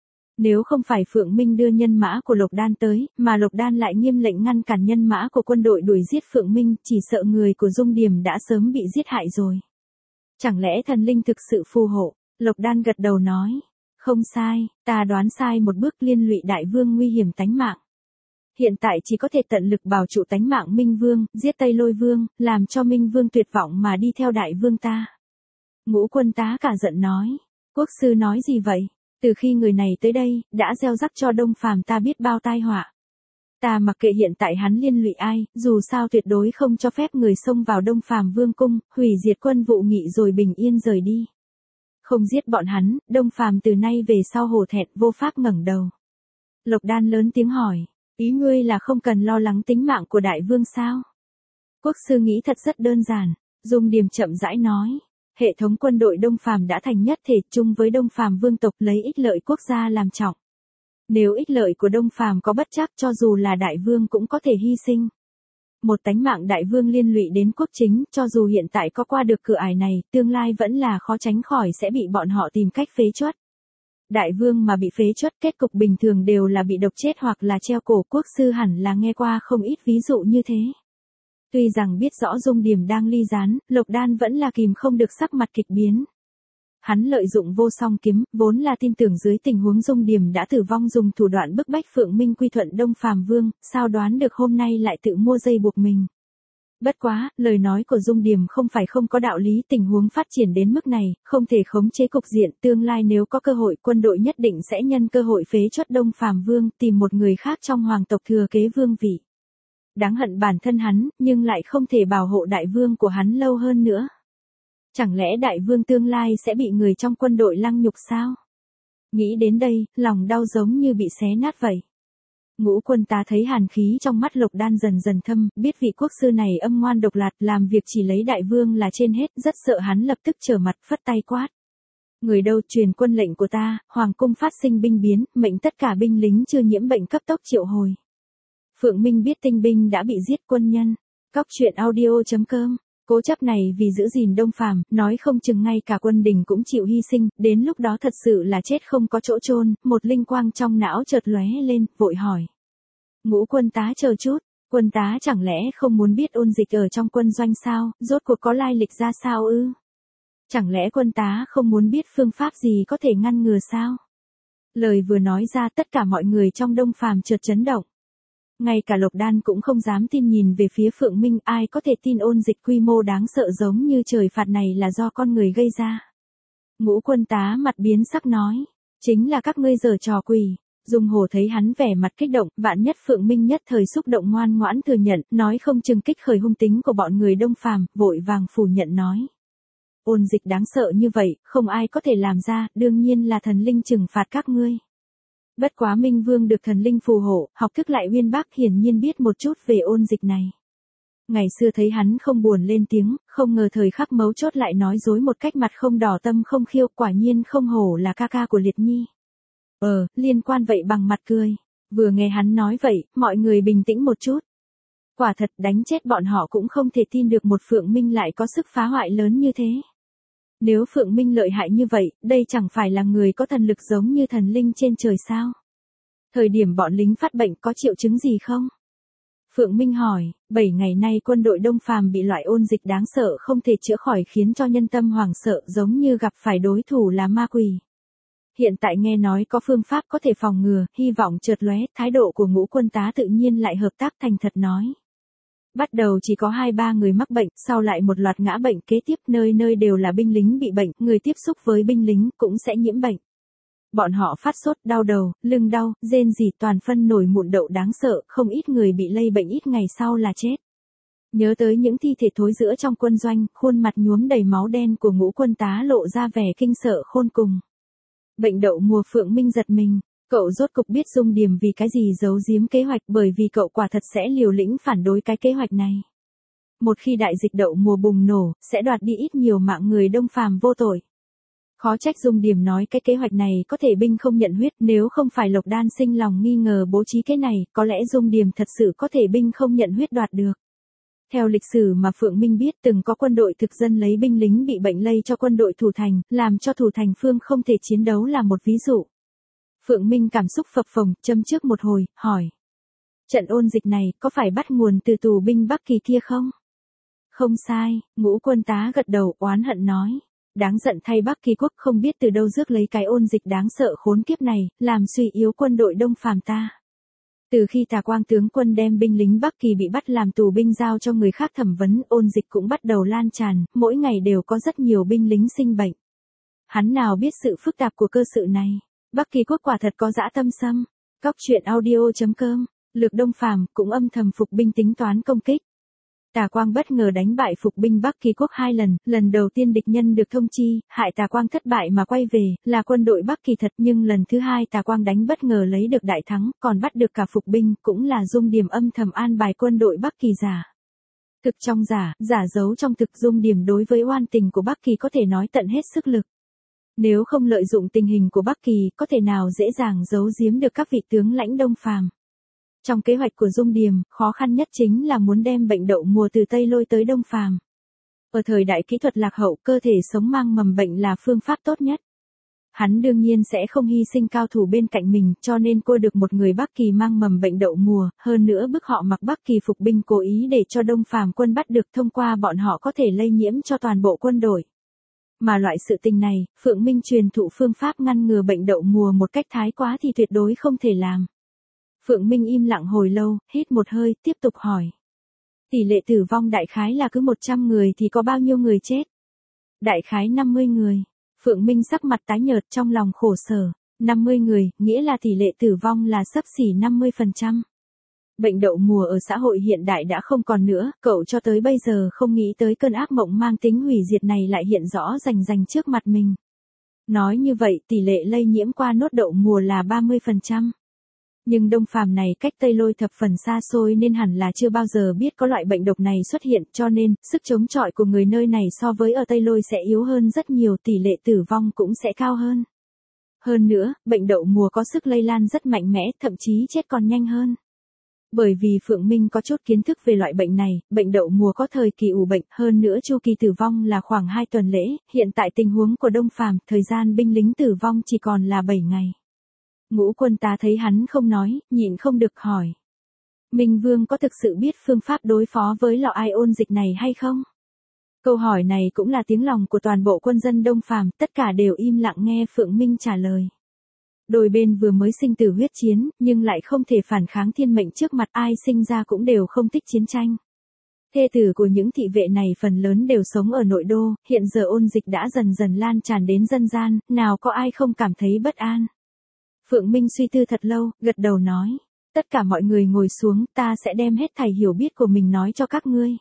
Nếu không phải Phượng Minh đưa nhân mã của Lộc Đan tới, mà Lộc Đan lại nghiêm lệnh ngăn cản nhân mã của quân đội đuổi giết Phượng Minh, chỉ sợ người của Dung Điềm đã sớm bị giết hại rồi. Chẳng lẽ thần linh thực sự phù hộ? Lộc Đan gật đầu nói. Không sai, ta đoán sai một bước liên lụy Đại Vương nguy hiểm tánh mạng. Hiện tại chỉ có thể tận lực bảo trụ tánh mạng Minh Vương, giết Tây Lôi Vương, làm cho Minh Vương tuyệt vọng mà đi theo Đại Vương ta. Ngũ quân tá cả giận nói. Quốc sư nói gì vậy? Từ khi người này tới đây, đã gieo rắc cho Đông Phàm ta biết bao tai họa. Ta mặc kệ hiện tại hắn liên lụy ai, dù sao tuyệt đối không cho phép người xông vào Đông Phàm vương cung, hủy diệt quân vụ Nghị rồi bình yên rời đi. Không giết bọn hắn, Đông Phàm từ nay về sau hổ thẹn vô pháp ngẩng đầu. Lộc Đan lớn tiếng hỏi, ý ngươi là không cần lo lắng tính mạng của Đại Vương sao? Quốc sư nghĩ thật rất đơn giản, Dung Điềm chậm rãi nói. Hệ thống quân đội Đông Phàm đã thành nhất thể chung với Đông Phàm vương tộc lấy ích lợi quốc gia làm trọng. Nếu ích lợi của Đông Phàm có bất trắc cho dù là Đại Vương cũng có thể hy sinh. Một tánh mạng Đại Vương liên lụy đến quốc chính, cho dù hiện tại có qua được cửa ải này, tương lai vẫn là khó tránh khỏi sẽ bị bọn họ tìm cách phế truất. Đại Vương mà bị phế truất, kết cục bình thường đều là bị độc chết hoặc là treo cổ, quốc sư hẳn là nghe qua không ít ví dụ như thế. Tuy rằng biết rõ Dung Điềm đang ly gián, Lộc Đan vẫn là kìm không được sắc mặt kịch biến. Hắn lợi dụng vô song kiếm, vốn là tin tưởng dưới tình huống Dung Điềm đã tử vong dùng thủ đoạn bức bách Phượng Minh quy thuận Đông Phàm Vương, sao đoán được hôm nay lại tự mua dây buộc mình. Bất quá, lời nói của Dung Điềm không phải không có đạo lý, tình huống phát triển đến mức này, không thể khống chế cục diện, tương lai nếu có cơ hội quân đội nhất định sẽ nhân cơ hội phế chốt Đông Phàm Vương, tìm một người khác trong hoàng tộc thừa kế vương vị. Đáng hận bản thân hắn, nhưng lại không thể bảo hộ đại vương của hắn lâu hơn nữa. Chẳng lẽ đại vương tương lai sẽ bị người trong quân đội lăng nhục sao? Nghĩ đến đây, lòng đau giống như bị xé nát vậy. Ngũ Quân Tá thấy hàn khí trong mắt Lộc Đan dần dần thâm, biết vị quốc sư này âm ngoan độc lạt, làm việc chỉ lấy đại vương là trên hết, rất sợ hắn lập tức trở mặt phất tay quát. Người đâu truyền quân lệnh của ta, hoàng cung phát sinh binh biến, mệnh tất cả binh lính chưa nhiễm bệnh cấp tốc triệu hồi. Phượng Minh biết tinh binh đã bị giết quân nhân. Cóc truyện audio chấm com. Cố chấp này vì giữ gìn Đông Phàm, nói không chừng ngay cả quân đình cũng chịu hy sinh, đến lúc đó thật sự là chết không có chỗ chôn. Một linh quang trong não chợt lóe lên, vội hỏi. Ngũ Quân Tá chờ chút, Quân Tá chẳng lẽ không muốn biết ôn dịch ở trong quân doanh sao, rốt cuộc có lai lịch ra sao ư? Chẳng lẽ Quân Tá không muốn biết phương pháp gì có thể ngăn ngừa sao? Lời vừa nói ra tất cả mọi người trong Đông Phàm chợt chấn động. Ngay cả Lộc Đan cũng không dám tin nhìn về phía Phượng Minh, ai có thể tin ôn dịch quy mô đáng sợ giống như trời phạt này là do con người gây ra. Ngũ Quân Tá mặt biến sắc nói, chính là các ngươi giở trò quỷ. Dung Hổ thấy hắn vẻ mặt kích động, vạn nhất Phượng Minh nhất thời xúc động ngoan ngoãn thừa nhận, nói không chừng kích khởi hung tính của bọn người Đông Phàm, vội vàng phủ nhận nói. Ôn dịch đáng sợ như vậy, không ai có thể làm ra, đương nhiên là thần linh trừng phạt các ngươi. Bất quá Minh Vương được thần linh phù hộ, học thức lại uyên bác, hiển nhiên biết một chút về ôn dịch này. Ngày xưa thấy hắn không buồn lên tiếng, không ngờ thời khắc mấu chốt lại nói dối một cách mặt không đỏ tâm không khiêu, quả nhiên không hổ là ca ca của Liệt Nhi. Ờ, liên quan vậy bằng mặt cười. Vừa nghe hắn nói vậy, mọi người bình tĩnh một chút. Quả thật đánh chết bọn họ cũng không thể tin được một Phượng Minh lại có sức phá hoại lớn như thế. Nếu Phượng Minh lợi hại như vậy, đây chẳng phải là người có thần lực giống như thần linh trên trời sao? Thời điểm bọn lính phát bệnh có triệu chứng gì không? Phượng Minh hỏi, bảy ngày nay quân đội Đông Phàm bị loại ôn dịch đáng sợ không thể chữa khỏi khiến cho nhân tâm hoảng sợ giống như gặp phải đối thủ là ma quỷ. Hiện tại nghe nói có phương pháp có thể phòng ngừa, hy vọng chợt lóe, thái độ của Ngũ Quân Tá tự nhiên lại hợp tác thành thật nói. Bắt đầu chỉ có hai ba người mắc bệnh, sau lại một loạt ngã bệnh, kế tiếp nơi nơi đều là binh lính bị bệnh, người tiếp xúc với binh lính cũng sẽ nhiễm bệnh. Bọn họ phát sốt, đau đầu, lưng đau, rên rỉ, toàn phân nổi mụn đậu đáng sợ, không ít người bị lây bệnh ít ngày sau là chết. Nhớ tới những thi thể thối rữa trong quân doanh, khuôn mặt nhuốm đầy máu đen của Ngũ Quân Tá lộ ra vẻ kinh sợ khôn cùng. Bệnh đậu mùa Phượng Minh giật mình, cậu rốt cục biết Dung Điềm vì cái gì giấu giếm kế hoạch, bởi vì cậu quả thật sẽ liều lĩnh phản đối cái kế hoạch này. Một khi đại dịch đậu mùa bùng nổ, sẽ đoạt đi ít nhiều mạng người Đông Phàm vô tội. Khó trách Dung Điềm nói cái kế hoạch này có thể binh không nhận huyết, nếu không phải Lộc Đan sinh lòng nghi ngờ bố trí cái này, có lẽ Dung Điềm thật sự có thể binh không nhận huyết đoạt được. Theo lịch sử mà Phượng Minh biết, từng có quân đội thực dân lấy binh lính bị bệnh lây cho quân đội thủ thành, làm cho thủ thành phương không thể chiến đấu là một ví dụ. Phượng Minh cảm xúc phập phồng, châm trước một hồi, hỏi. Trận ôn dịch này có phải bắt nguồn từ tù binh Bắc Kỳ kia không? Không sai, Ngũ Quân Tá gật đầu oán hận nói. Đáng giận thay Bắc Kỳ quốc không biết từ đâu rước lấy cái ôn dịch đáng sợ khốn kiếp này, làm suy yếu quân đội Đông Phàm ta. Từ khi Tà Quang tướng quân đem binh lính Bắc Kỳ bị bắt làm tù binh giao cho người khác thẩm vấn, ôn dịch cũng bắt đầu lan tràn, mỗi ngày đều có rất nhiều binh lính sinh bệnh. Hắn nào biết sự phức tạp của cơ sự này. Bắc Kỳ quốc quả thật có dã tâm xâm. Cóc truyện audio chấm com. Lược Đông Phàm cũng âm thầm phục binh tính toán công kích. Tà Quang bất ngờ đánh bại phục binh Bắc Kỳ quốc hai lần, lần đầu tiên địch nhân được thông chi, hại Tà Quang thất bại mà quay về, là quân đội Bắc Kỳ thật, nhưng lần thứ hai Tà Quang đánh bất ngờ lấy được đại thắng, còn bắt được cả phục binh, cũng là Dung Điềm âm thầm an bài quân đội Bắc Kỳ giả. Thực trong giả, giả giấu trong thực, Dung Điềm đối với oan tình của Bắc Kỳ có thể nói tận hết sức lực. Nếu không lợi dụng tình hình của Bắc Kỳ, có thể nào dễ dàng giấu giếm được các vị tướng lãnh Đông Phàm. Trong kế hoạch của Dung Điềm, khó khăn nhất chính là muốn đem bệnh đậu mùa từ Tây lôi tới Đông Phàm. Ở thời đại kỹ thuật lạc hậu, cơ thể sống mang mầm bệnh là phương pháp tốt nhất. Hắn đương nhiên sẽ không hy sinh cao thủ bên cạnh mình, cho nên cô được một người Bắc Kỳ mang mầm bệnh đậu mùa, hơn nữa bức họ mặc Bắc Kỳ phục binh cố ý để cho Đông Phàm quân bắt được, thông qua bọn họ có thể lây nhiễm cho toàn bộ quân đội. Mà loại sự tình này, Phượng Minh truyền thụ phương pháp ngăn ngừa bệnh đậu mùa một cách thái quá thì tuyệt đối không thể làm. Phượng Minh im lặng hồi lâu, hít một hơi, tiếp tục hỏi. Tỷ lệ tử vong đại khái là cứ một trăm người thì có bao nhiêu người chết? Đại khái năm mươi người. Phượng Minh sắc mặt tái nhợt trong lòng khổ sở. năm mươi người, nghĩa là tỷ lệ tử vong là xấp xỉ năm mươi phần trăm. Bệnh đậu mùa ở xã hội hiện đại đã không còn nữa, cậu cho tới bây giờ không nghĩ tới cơn ác mộng mang tính hủy diệt này lại hiện rõ rành rành trước mặt mình. Nói như vậy tỷ lệ lây nhiễm qua nốt đậu mùa là ba mươi phần trăm. Nhưng Đông Phàm này cách Tây Lôi thập phần xa xôi nên hẳn là chưa bao giờ biết có loại bệnh độc này xuất hiện, cho nên, sức chống chọi của người nơi này so với ở Tây Lôi sẽ yếu hơn rất nhiều, tỷ lệ tử vong cũng sẽ cao hơn. Hơn nữa, bệnh đậu mùa có sức lây lan rất mạnh mẽ, thậm chí chết còn nhanh hơn. Bởi vì Phượng Minh có chút kiến thức về loại bệnh này, bệnh đậu mùa có thời kỳ ủ bệnh, hơn nữa chu kỳ tử vong là khoảng hai tuần lễ, hiện tại tình huống của Đông Phàm, thời gian binh lính tử vong chỉ còn là bảy ngày. Ngũ Quân ta thấy hắn không nói, nhịn không được hỏi. Minh Vương có thực sự biết phương pháp đối phó với lọ ai ôn dịch này hay không? Câu hỏi này cũng là tiếng lòng của toàn bộ quân dân Đông Phàm, tất cả đều im lặng nghe Phượng Minh trả lời. Đôi bên vừa mới sinh tử huyết chiến, nhưng lại không thể phản kháng thiên mệnh trước mặt, ai sinh ra cũng đều không thích chiến tranh. Thê tử của những thị vệ này phần lớn đều sống ở nội đô, hiện giờ ôn dịch đã dần dần lan tràn đến dân gian, nào có ai không cảm thấy bất an. Phượng Minh suy tư thật lâu, gật đầu nói. Tất cả mọi người ngồi xuống, ta sẽ đem hết thảy hiểu biết của mình nói cho các ngươi.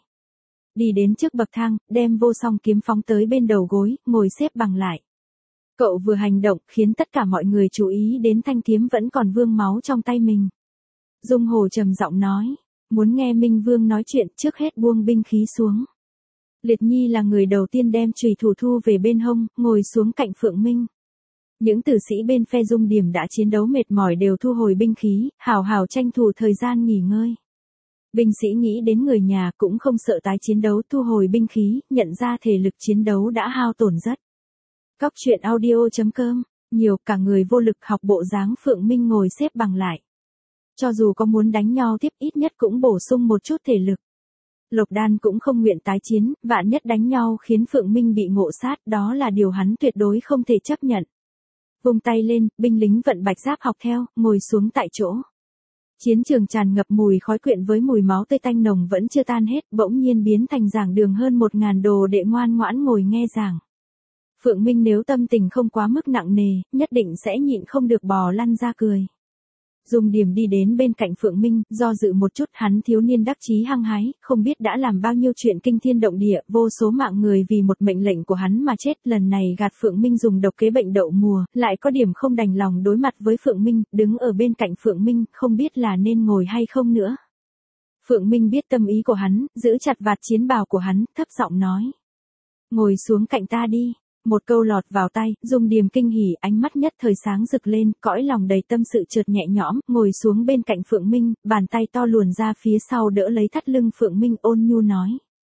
Đi đến trước bậc thang, đem vô song kiếm phóng tới bên đầu gối, ngồi xếp bằng lại. Cậu vừa hành động, khiến tất cả mọi người chú ý đến thanh kiếm vẫn còn vương máu trong tay mình. Dung Hồ trầm giọng nói, muốn nghe Minh Vương nói chuyện, trước hết buông binh khí xuống. Liệt Nhi là người đầu tiên đem chùy thủ thu về bên hông, ngồi xuống cạnh Phượng Minh. Những tử sĩ bên phe Dung Điểm đã chiến đấu mệt mỏi đều thu hồi binh khí, hào hào tranh thủ thời gian nghỉ ngơi. Binh sĩ nghĩ đến người nhà cũng không sợ tái chiến đấu, thu hồi binh khí, nhận ra thể lực chiến đấu đã hao tổn rất. Cóc truyện audio chấm com, nhiều cả người vô lực học bộ dáng Phượng Minh ngồi xếp bằng lại. Cho dù có muốn đánh nhau tiếp ít nhất cũng bổ sung một chút thể lực. Lộc Đan cũng không nguyện tái chiến, vạn nhất đánh nhau khiến Phượng Minh bị ngộ sát, đó là điều hắn tuyệt đối không thể chấp nhận. Vung tay lên, binh lính vận bạch giáp học theo, ngồi xuống tại chỗ. Chiến trường tràn ngập mùi khói quyện với mùi máu tươi tanh nồng vẫn chưa tan hết, bỗng nhiên biến thành giảng đường hơn một ngàn đồ đệ ngoan ngoãn ngồi nghe giảng. Phượng Minh nếu tâm tình không quá mức nặng nề, nhất định sẽ nhịn không được bò lăn ra cười. Dung Điểm đi đến bên cạnh Phượng Minh, do dự một chút, hắn thiếu niên đắc chí hăng hái, không biết đã làm bao nhiêu chuyện kinh thiên động địa, vô số mạng người vì một mệnh lệnh của hắn mà chết, lần này gạt Phượng Minh dùng độc kế bệnh đậu mùa, lại có điểm không đành lòng đối mặt với Phượng Minh, đứng ở bên cạnh Phượng Minh, không biết là nên ngồi hay không nữa. Phượng Minh biết tâm ý của hắn, giữ chặt vạt chiến bào của hắn, thấp giọng nói. Ngồi xuống cạnh ta đi. Một câu lọt vào tay, Dung Điểm kinh hỉ, ánh mắt nhất thời sáng rực lên, cõi lòng đầy tâm sự chợt nhẹ nhõm, ngồi xuống bên cạnh Phượng Minh, bàn tay to luồn ra phía sau đỡ lấy thắt lưng Phượng Minh, ôn nhu nói.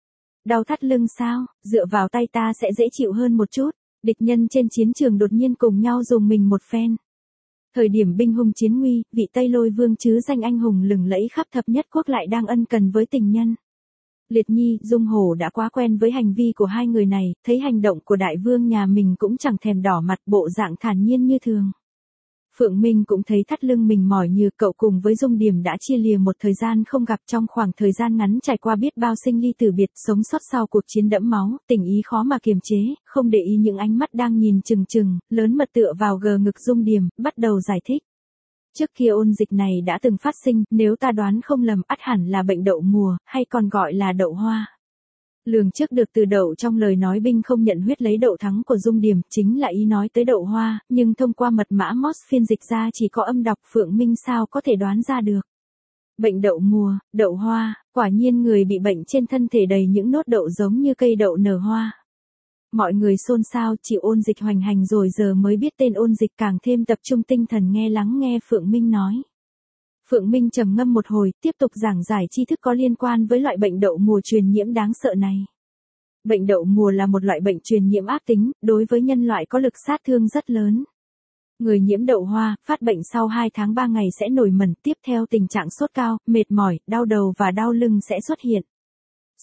Đau thắt lưng sao, dựa vào tay ta sẽ dễ chịu hơn một chút. Địch nhân trên chiến trường đột nhiên cùng nhau dùng mình một phen. Thời điểm binh hùng chiến nguy, vị Tây Lôi vương chứ danh anh hùng lừng lẫy khắp thập nhất quốc lại đang ân cần với tình nhân. Liệt Nhi, Dung Hổ đã quá quen với hành vi của hai người này, thấy hành động của đại vương nhà mình cũng chẳng thèm đỏ mặt, bộ dạng thản nhiên như thường. Phượng Minh cũng thấy thắt lưng mình mỏi như, cậu cùng với Dung Điểm đã chia lìa một thời gian không gặp, trong khoảng thời gian ngắn trải qua biết bao sinh ly tử biệt, sống sót sau cuộc chiến đẫm máu, tình ý khó mà kiềm chế, không để ý những ánh mắt đang nhìn chừng chừng, lớn mật tựa vào gờ ngực Dung Điểm, bắt đầu giải thích. Trước kia ôn dịch này đã từng phát sinh, nếu ta đoán không lầm, ắt hẳn là bệnh đậu mùa, hay còn gọi là đậu hoa. Lường trước được từ đậu trong lời nói binh không nhận huyết lấy đậu thắng của Dung Điểm, chính là ý nói tới đậu hoa, nhưng thông qua mật mã Morse phiên dịch ra chỉ có âm đọc, Phượng Minh sao có thể đoán ra được. Bệnh đậu mùa, đậu hoa, quả nhiên người bị bệnh trên thân thể đầy những nốt đậu giống như cây đậu nở hoa. Mọi người xôn xao, chịu ôn dịch hoành hành rồi giờ mới biết tên ôn dịch, càng thêm tập trung tinh thần nghe lắng nghe Phượng Minh nói. Phượng Minh trầm ngâm một hồi, tiếp tục giảng giải tri thức có liên quan với loại bệnh đậu mùa truyền nhiễm đáng sợ này. Bệnh đậu mùa là một loại bệnh truyền nhiễm ác tính, đối với nhân loại có lực sát thương rất lớn. Người nhiễm đậu hoa, phát bệnh sau hai tháng ba ngày sẽ nổi mẩn, tiếp theo tình trạng sốt cao, mệt mỏi, đau đầu và đau lưng sẽ xuất hiện.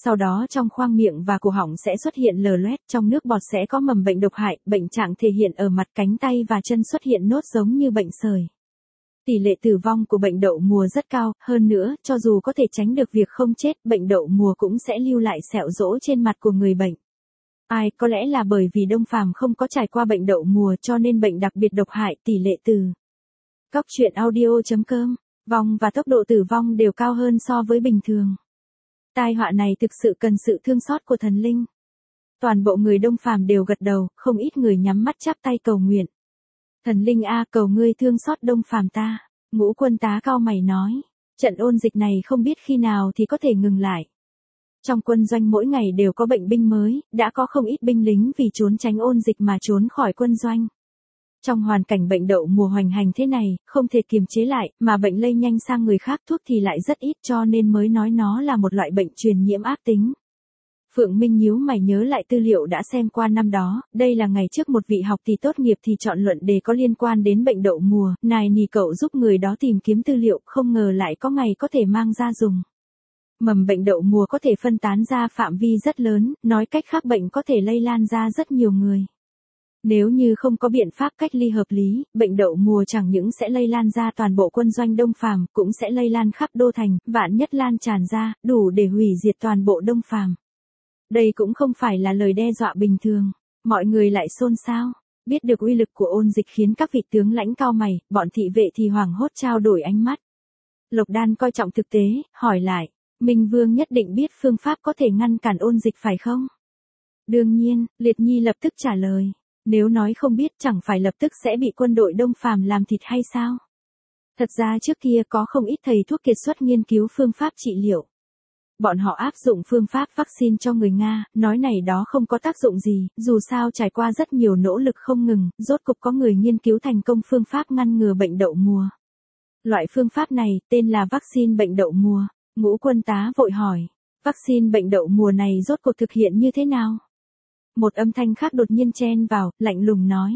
Sau đó trong khoang miệng và cổ họng sẽ xuất hiện lở loét, trong nước bọt sẽ có mầm bệnh độc hại, bệnh trạng thể hiện ở mặt, cánh tay và chân, xuất hiện nốt giống như bệnh sởi. Tỷ lệ tử vong của bệnh đậu mùa rất cao, hơn nữa, cho dù có thể tránh được việc không chết, bệnh đậu mùa cũng sẽ lưu lại sẹo rỗ trên mặt của người bệnh. Ai, có lẽ là bởi vì Đông Phàm không có trải qua bệnh đậu mùa cho nên bệnh đặc biệt độc hại. Tỷ lệ từ Cóc truyện audio chấm com, vong và tốc độ tử vong đều cao hơn so với bình thường. Tai họa này thực sự cần sự thương xót của thần linh. Toàn bộ người Đông Phàm đều gật đầu, không ít người nhắm mắt chắp tay cầu nguyện. Thần linh a, cầu ngươi thương xót Đông Phàm ta. Ngũ Quân Tá cau mày nói, trận ôn dịch này không biết khi nào thì có thể ngừng lại. Trong quân doanh mỗi ngày đều có bệnh binh mới, đã có không ít binh lính vì trốn tránh ôn dịch mà trốn khỏi quân doanh. Trong hoàn cảnh bệnh đậu mùa hoành hành thế này, không thể kiềm chế lại, mà bệnh lây nhanh sang người khác, thuốc thì lại rất ít, cho nên mới nói nó là một loại bệnh truyền nhiễm ác tính. Phượng Minh nhíu mày nhớ lại tư liệu đã xem qua năm đó, đây là ngày trước một vị học tỷ tốt nghiệp thì chọn luận đề có liên quan đến bệnh đậu mùa, nài nỉ cậu giúp người đó tìm kiếm tư liệu, không ngờ lại có ngày có thể mang ra dùng. Mầm bệnh đậu mùa có thể phân tán ra phạm vi rất lớn, nói cách khác bệnh có thể lây lan ra rất nhiều người. Nếu như không có biện pháp cách ly hợp lý, bệnh đậu mùa chẳng những sẽ lây lan ra toàn bộ quân doanh Đông Phàm, cũng sẽ lây lan khắp đô thành, vạn nhất lan tràn ra, đủ để hủy diệt toàn bộ Đông Phàm. Đây cũng không phải là lời đe dọa bình thường. Mọi người lại xôn xao. Biết được uy lực của ôn dịch khiến các vị tướng lãnh cau mày, bọn thị vệ thì hoảng hốt trao đổi ánh mắt. Lộc Đan coi trọng thực tế, hỏi lại, Minh Vương nhất định biết phương pháp có thể ngăn cản ôn dịch phải không? Đương nhiên, Liệt Nhi lập tức trả lời. Nếu nói không biết chẳng phải lập tức sẽ bị quân đội Đông Phàm làm thịt hay sao? Thật ra trước kia có không ít thầy thuốc kiệt xuất nghiên cứu phương pháp trị liệu. Bọn họ áp dụng phương pháp vaccine cho người Nga, nói này đó không có tác dụng gì, dù sao trải qua rất nhiều nỗ lực không ngừng, rốt cục có người nghiên cứu thành công phương pháp ngăn ngừa bệnh đậu mùa. Loại phương pháp này, tên là vaccine bệnh đậu mùa. Ngũ Quân Tá vội hỏi, vaccine bệnh đậu mùa này rốt cuộc thực hiện như thế nào? Một âm thanh khác đột nhiên chen vào, lạnh lùng nói.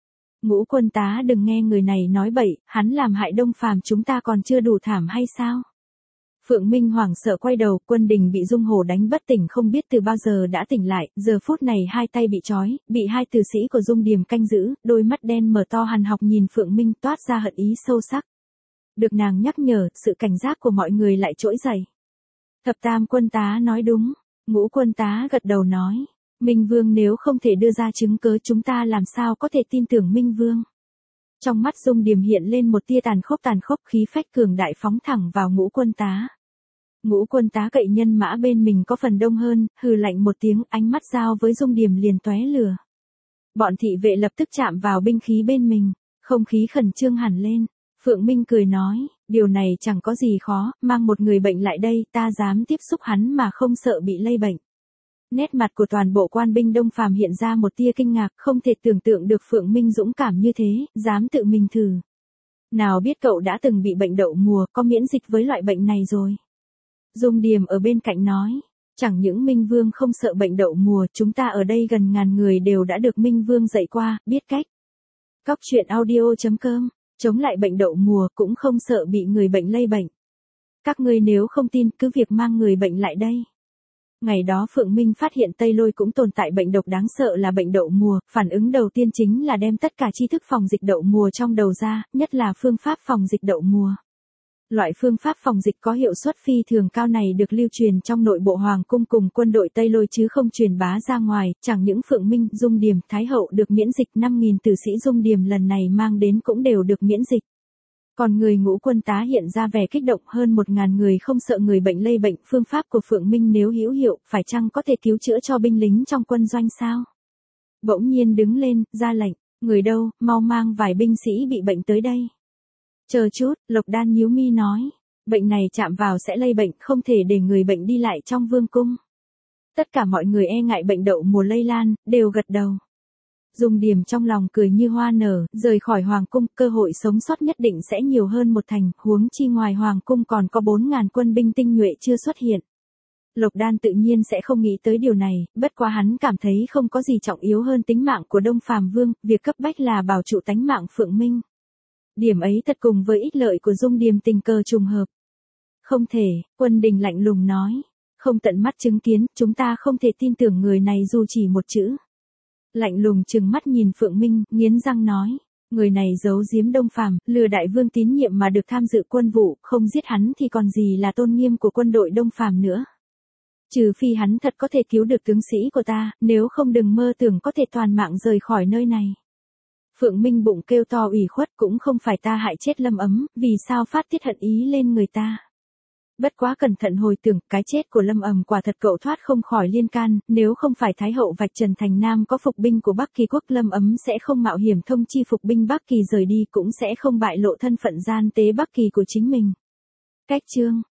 Ngũ Quân Tá đừng nghe người này nói bậy, hắn làm hại Đông Phàm chúng ta còn chưa đủ thảm hay sao? Phượng Minh hoảng sợ quay đầu, Quân Đình bị Dung Hổ đánh bất tỉnh không biết từ bao giờ đã tỉnh lại, giờ phút này hai tay bị trói, bị hai tử sĩ của Dung Điềm canh giữ, đôi mắt đen mở to hằn học nhìn Phượng Minh toát ra hận ý sâu sắc. Được nàng nhắc nhở, sự cảnh giác của mọi người lại trỗi dậy. Thập Tam Quân Tá nói đúng, Ngũ Quân Tá gật đầu nói, Minh Vương nếu không thể đưa ra chứng cớ chúng ta làm sao có thể tin tưởng Minh Vương. Trong mắt Dung Điềm hiện lên một tia tàn khốc tàn khốc khí phách cường đại phóng thẳng vào Ngũ Quân Tá. Ngũ Quân Tá cậy nhân mã bên mình có phần đông hơn, hừ lạnh một tiếng, ánh mắt giao với Dung Điềm liền tóe lửa. Bọn thị vệ lập tức chạm vào binh khí bên mình, không khí khẩn trương hẳn lên. Phượng Minh cười nói, điều này chẳng có gì khó, mang một người bệnh lại đây, ta dám tiếp xúc hắn mà không sợ bị lây bệnh. Nét mặt của toàn bộ quan binh Đông Phàm hiện ra một tia kinh ngạc, không thể tưởng tượng được Phượng Minh dũng cảm như thế, dám tự mình thử. Nào biết cậu đã từng bị bệnh đậu mùa, có miễn dịch với loại bệnh này rồi. Dung Điềm ở bên cạnh nói, chẳng những Minh Vương không sợ bệnh đậu mùa, chúng ta ở đây gần ngàn người đều đã được Minh Vương dạy qua, biết cách. Cóc truyện audio chấm com, chống lại bệnh đậu mùa cũng không sợ bị người bệnh lây bệnh. Các ngươi nếu không tin cứ việc mang người bệnh lại đây. Ngày đó Phượng Minh phát hiện Tây Lôi cũng tồn tại bệnh độc đáng sợ là bệnh đậu mùa, phản ứng đầu tiên chính là đem tất cả tri thức phòng dịch đậu mùa trong đầu ra, nhất là phương pháp phòng dịch đậu mùa. Loại phương pháp phòng dịch có hiệu suất phi thường cao này được lưu truyền trong nội bộ Hoàng cung cùng quân đội Tây Lôi chứ không truyền bá ra ngoài, chẳng những Phượng Minh, Dung Điềm, Thái Hậu được miễn dịch, năm nghìn tử sĩ Dung Điềm lần này mang đến cũng đều được miễn dịch. Còn người Ngũ Quân Tá hiện ra vẻ kích động, hơn một ngàn người không sợ người bệnh lây bệnh, phương pháp của Phượng Minh nếu hữu hiệu, phải chăng có thể cứu chữa cho binh lính trong quân doanh sao? Bỗng nhiên đứng lên, ra lệnh, người đâu, mau mang vài binh sĩ bị bệnh tới đây. Chờ chút, Lộc Đan nhíu mi nói, bệnh này chạm vào sẽ lây bệnh, không thể để người bệnh đi lại trong vương cung. Tất cả mọi người e ngại bệnh đậu mùa lây lan, đều gật đầu. Dung Điềm trong lòng cười như hoa nở, rời khỏi Hoàng cung, cơ hội sống sót nhất định sẽ nhiều hơn một thành, huống chi ngoài Hoàng cung còn có bốn ngàn quân binh tinh nhuệ chưa xuất hiện. Lộc Đan tự nhiên sẽ không nghĩ tới điều này, bất quá hắn cảm thấy không có gì trọng yếu hơn tính mạng của Đông Phàm Vương, việc cấp bách là bảo trụ tánh mạng Phượng Minh. Điểm ấy thật cùng với ích lợi của Dung Điềm tình cờ trùng hợp. Không thể, Quân Đình lạnh lùng nói. không tận mắt chứng kiến, chúng ta không thể tin tưởng người này dù chỉ một chữ. Lạnh lùng trừng mắt nhìn Phượng Minh, nghiến răng nói, người này giấu giếm Đông Phàm, lừa đại vương tín nhiệm mà được tham dự quân vụ, không giết hắn thì còn gì là tôn nghiêm của quân đội Đông Phàm nữa. Trừ phi hắn thật có thể cứu được tướng sĩ của ta, nếu không đừng mơ tưởng có thể toàn mạng rời khỏi nơi này. Phượng Minh bụng kêu to ủy khuất, cũng không phải ta hại chết Lâm Ấm, vì sao phát tiết hận ý lên người ta. Bất quá cẩn thận hồi tưởng, cái chết của Lâm Ầm quả thật cậu thoát không khỏi liên can, nếu không phải Thái hậu vạch trần thành Nam có phục binh của Bắc Kỳ quốc, Lâm Ấm sẽ không mạo hiểm thông chi phục binh Bắc Kỳ rời đi, cũng sẽ không bại lộ thân phận gian tế Bắc Kỳ của chính mình. Cách chương